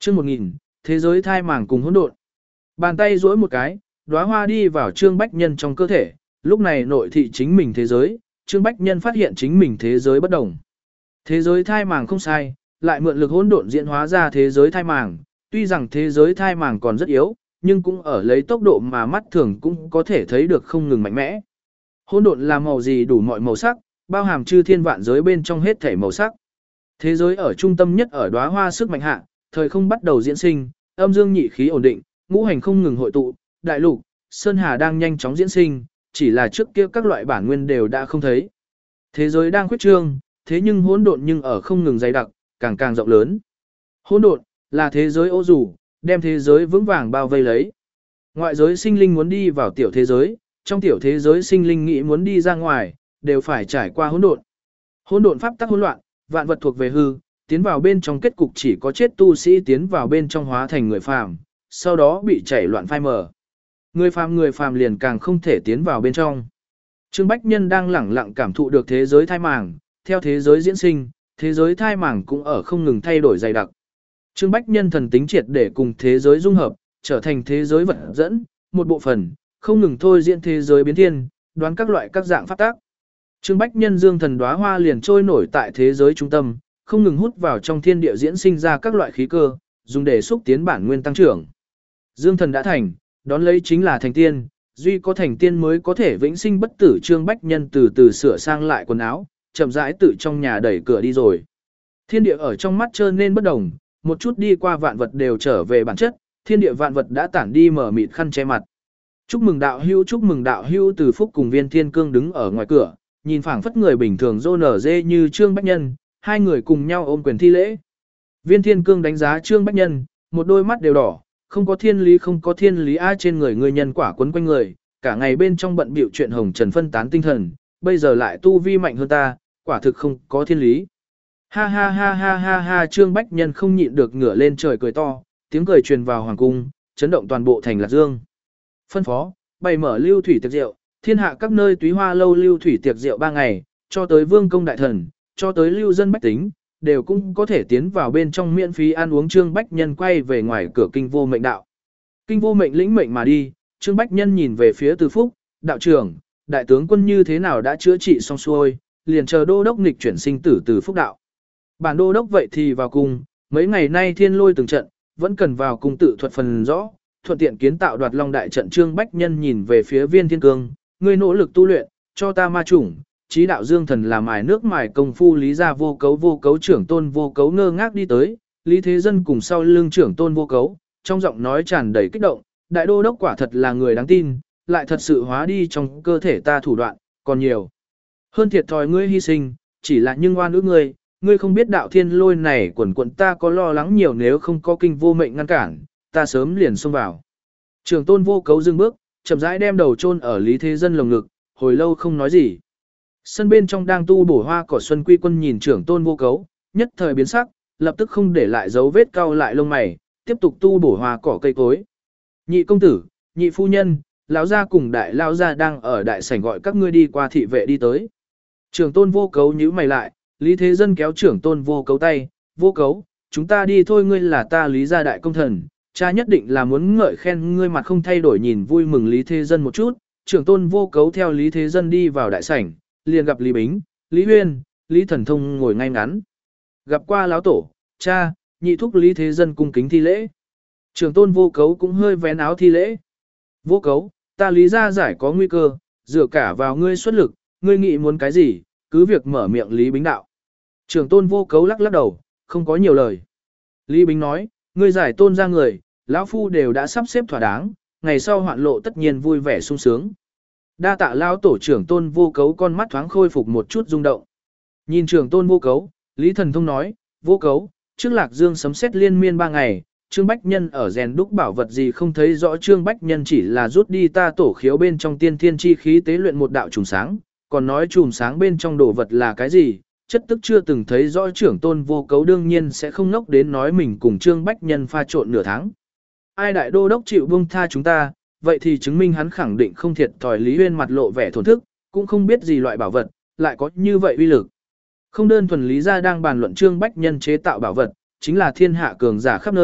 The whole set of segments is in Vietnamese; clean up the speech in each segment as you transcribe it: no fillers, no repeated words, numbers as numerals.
Chương 1000, thế giới thai màng cùng hỗn độn. Bàn tay duỗi một cái, đóa hoa đi vào Trương Bách Nhân trong cơ thể, lúc này nội thị chính mình thế giới, Trương Bách Nhân phát hiện chính mình thế giới bất đồng. Thế giới thai màng không sai, lại mượn lực hỗn độn diễn hóa ra thế giới thai màng, tuy rằng thế giới thai màng còn rất yếu, nhưng cũng ở lấy tốc độ mà mắt thường cũng có thể thấy được không ngừng mạnh mẽ. Hỗn độn là màu gì đủ mọi màu sắc, bao hàm chư thiên vạn giới bên trong hết thảy màu sắc. Thế giới ở trung tâm nhất ở đóa hoa sức mạnh hạ, thời không bắt đầu diễn sinh, âm dương nhị khí ổn định, ngũ hành không ngừng hội tụ, đại lục, sơn hà đang nhanh chóng diễn sinh, chỉ là trước kia các loại bản nguyên đều đã không thấy. Thế giới đang khuyết trương, thế nhưng hỗn độn nhưng ở không ngừng dày đặc, càng càng rộng lớn. Hỗn độn là thế giới ô dù, đem thế giới vững vàng bao vây lấy. Ngoại giới sinh linh muốn đi vào tiểu thế giới, trong tiểu thế giới sinh linh nghĩ muốn đi ra ngoài, đều phải trải qua hỗn độn. Hỗn độn pháp tắc hỗn loạn, vạn vật thuộc về hư, tiến vào bên trong kết cục chỉ có chết tu sĩ tiến vào bên trong hóa thành người phàm, sau đó bị chảy loạn phai mờ. Người phàm liền càng không thể tiến vào bên trong. Trương Bách Nhân đang lẳng lặng cảm thụ được thế giới thai màng, theo thế giới diễn sinh, thế giới thai màng cũng ở không ngừng thay đổi dày đặc. Trương Bách Nhân thần tính triệt để cùng thế giới dung hợp, trở thành thế giới vật dẫn, một bộ phận, không ngừng thôi diễn thế giới biến thiên, đoán các loại các dạng pháp tác. Trương Bách Nhân dương thần đóa hoa liền trôi nổi tại thế giới trung tâm, không ngừng hút vào trong thiên địa diễn sinh ra các loại khí cơ, dùng để xúc tiến bản nguyên tăng trưởng. Dương thần đã thành, đón lấy chính là thành tiên, duy có thành tiên mới có thể vĩnh sinh bất tử. Trương Bách Nhân từ từ sửa sang lại quần áo, chậm rãi tự trong nhà đẩy cửa đi rồi. Thiên địa ở trong mắt trơn nên bất đồng, một chút đi qua vạn vật đều trở về bản chất, thiên địa vạn vật đã tản đi mở mịt khăn che mặt. Chúc mừng đạo hữu. Từ Phúc cùng Viên Thiên Cương đứng ở ngoài cửa, nhìn phảng phất người bình thường rô nở dê như Trương Bách Nhân, hai người cùng nhau ôm quyền thi lễ. Viên Thiên Cương đánh giá Trương Bách Nhân, một đôi mắt đều đỏ, không có thiên lý a, trên người người nhân quả quấn quanh người, cả ngày bên trong bận bịu chuyện hồng trần phân tán tinh thần, bây giờ lại tu vi mạnh hơn ta, quả thực không có thiên lý. Ha ha ha ha ha ha, Trương Bách Nhân không nhịn được ngửa lên trời cười to, tiếng cười truyền vào hoàng cung, chấn động toàn bộ thành Lạc Dương. Phân phó, bày mở lưu thủy tiệc rượu, thiên hạ các nơi túy hoa lâu lưu thủy tiệc rượu 3 ngày, cho tới vương công đại thần, cho tới lưu dân bách tính, đều cũng có thể tiến vào bên trong miễn phí ăn uống. Trương Bách Nhân quay về ngoài cửa kinh vô mệnh đạo. Kinh vô mệnh lĩnh mệnh mà đi, Trương Bách Nhân nhìn về phía Từ Phúc, đạo trưởng, đại tướng quân như thế nào đã chữa trị xong xuôi, liền chờ đô đốc nghịch chuyển sinh tử Từ Phúc đạo. Bản đô đốc vậy thì vào cung, mấy ngày nay thiên lôi từng trận, vẫn cần vào cung tự thuật phần rõ, thuận tiện kiến tạo đoạt long đại trận. Trương Bách Nhân nhìn về phía Viên Thiên Cương, ngươi nỗ lực tu luyện, cho ta ma chủng, chí đạo dương thần làm mài nước mài công phu. Lý gia vô cấu trưởng tôn vô cấu ngơ ngác đi tới, Lý Thế Dân cùng sau lưng trưởng tôn vô cấu, trong giọng nói tràn đầy kích động, đại đô đốc quả thật là người đáng tin, lại thật sự hóa đi trong cơ thể ta thủ đoạn, còn nhiều hơn thiệt thòi ngươi hy sinh, chỉ là nhưng oan ước ngươi không biết đạo thiên lôi này quần quận ta có lo lắng nhiều, nếu không có kinh vô mệnh ngăn cản, ta sớm liền xông vào. Trưởng tôn vô cấu dừng bước, chậm rãi đem đầu chôn ở Lý Thế Dân lồng ngực, hồi lâu không nói gì. Sân bên trong đang tu bổ hoa cỏ Xuân Quy Quân nhìn trưởng tôn vô cấu, nhất thời biến sắc, lập tức không để lại dấu vết, cau lại lông mày, tiếp tục tu bổ hoa cỏ cây cối. Nhị công tử, nhị phu nhân, lão gia cùng đại lão gia đang ở đại sảnh gọi các ngươi đi qua, thị vệ đi tới. Trưởng tôn vô cấu nhíu mày lại, Lý Thế Dân kéo trưởng tôn vô cấu tay, vô cấu, chúng ta đi thôi, ngươi là ta Lý gia đại công thần, cha nhất định là muốn ngợi khen ngươi. Mặt không thay đổi nhìn vui mừng Lý Thế Dân một chút, trưởng tôn vô cấu theo Lý Thế Dân đi vào đại sảnh, liền gặp Lý Bính, Lý Huyên, Lý Thần Thông ngồi ngay ngắn. Gặp qua lão tổ, cha, nhị thúc. Lý Thế Dân cung kính thi lễ. Trưởng tôn vô cấu cũng hơi vén áo thi lễ. Vô cấu, ta Lý gia giải có nguy cơ, dựa cả vào ngươi xuất lực, ngươi nghĩ muốn cái gì, cứ việc mở miệng. Lý Bính đạo. Trưởng tôn vô cấu lắc lắc đầu, không có nhiều lời. Lý Bính nói, ngươi giải tôn ra người, lão phu đều đã sắp xếp thỏa đáng, ngày sau hoạn lộ tất nhiên vui vẻ sung sướng. Đa tạ lão tổ. Trưởng tôn vô cấu con mắt thoáng khôi phục một chút rung động. Nhìn trưởng tôn vô cấu, Lý Thần Thông nói, vô cấu, trước Lạc Dương sấm sét liên miên 3 ngày, Trương Bách Nhân ở rèn đúc bảo vật gì không thấy rõ. Trương Bách Nhân chỉ là rút đi ta tổ khiếu bên trong tiên thiên chi khí tế luyện một đạo chùm sáng, còn nói chùm sáng bên trong đồ vật là cái gì, chất tức chưa từng thấy rõ. Trưởng tôn vô cấu đương nhiên sẽ không ngốc đến nói mình cùng Trương Bách Nhân pha trộn nửa tháng. Ai đại đô đốc chịu buông tha chúng ta, vậy thì chứng minh hắn khẳng định không thiệt thòi. Lý Huyên mặt lộ vẻ thổn thức, cũng không biết gì loại bảo vật, lại có như vậy uy lực. Không đơn thuần Lý gia đang bàn luận Trương Bách Nhân chế tạo bảo vật, chính là thiên hạ cường giả khắp nơi,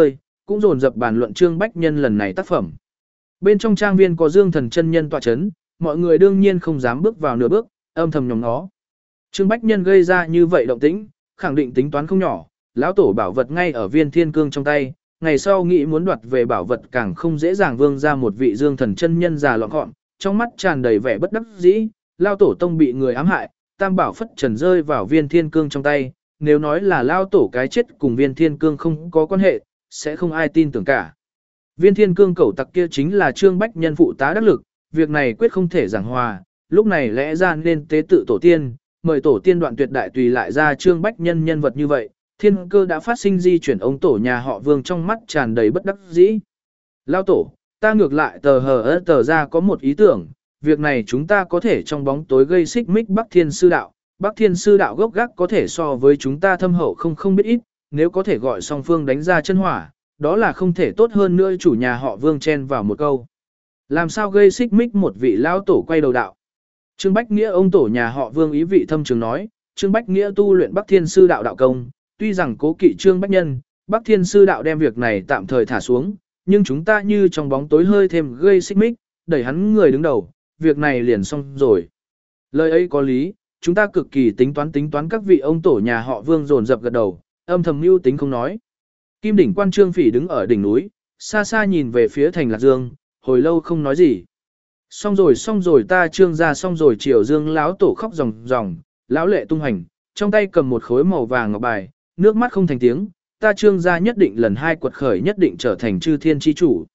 cũng dồn dập bàn luận Trương Bách Nhân lần này tác phẩm. Bên trong trang viên có Dương Thần chân nhân tọa chấn, mọi người đương nhiên không dám bước vào nửa bước, âm thầm nhòm nó. Trương Bách Nhân gây ra như vậy động tĩnh, khẳng định tính toán không nhỏ, lão tổ bảo vật ngay ở Viên Thiên Cương trong tay, ngày sau nghĩ muốn đoạt về bảo vật càng không dễ dàng, vương ra một vị Dương Thần chân nhân già lọn gọn, trong mắt tràn đầy vẻ bất đắc dĩ, lão tổ tông bị người ám hại, tam bảo phất trần rơi vào Viên Thiên Cương trong tay, nếu nói là lão tổ cái chết cùng Viên Thiên Cương không có quan hệ, sẽ không ai tin tưởng cả. Viên Thiên Cương cẩu tặc kia chính là Trương Bách Nhân phụ tá đắc lực, việc này quyết không thể giảng hòa, lúc này lẽ ra nên tế tự tổ tiên, mời tổ tiên đoạn tuyệt đại tùy lại ra Trương Bách Nhân nhân vật như vậy, thiên cơ đã phát sinh di chuyển, ông tổ nhà họ Vương trong mắt tràn đầy bất đắc dĩ. Lao tổ, ta ngược lại tờ ra có một ý tưởng, việc này chúng ta có thể trong bóng tối gây xích mích Bắc Thiên Sư Đạo, Bắc Thiên Sư Đạo gốc gác có thể so với chúng ta thâm hậu không biết ít, nếu có thể gọi song phương đánh ra chân hỏa, đó là không thể tốt hơn nữa. Chủ nhà họ Vương chen vào một câu. Làm sao gây xích mích một vị lão tổ quay đầu đạo. Trương Bách Nghĩa ông tổ nhà họ Vương ý vị thâm trường nói, Trương Bách Nghĩa tu luyện Bắc Thiên Sư Đạo đạo công, tuy rằng cố kỵ Trương Bách Nhân, Bắc Thiên Sư Đạo đem việc này tạm thời thả xuống, nhưng chúng ta như trong bóng tối hơi thêm gây xích mích, đẩy hắn người đứng đầu, việc này liền xong rồi. Lời ấy có lý, chúng ta cực kỳ tính toán các vị ông tổ nhà họ Vương dồn dập gật đầu, âm thầm mưu tính không nói. Kim đỉnh quan Trương Phỉ đứng ở đỉnh núi, xa xa nhìn về phía thành Lạc Dương, hồi lâu không nói gì. Xong rồi ta Trương gia xong rồi. Triều Dương lão tổ khóc ròng ròng, lão lệ tung hành, trong tay cầm một khối màu vàng ngọc bài, nước mắt không thành tiếng, ta Trương gia nhất định lần hai quật khởi, nhất định trở thành chư thiên chi chủ.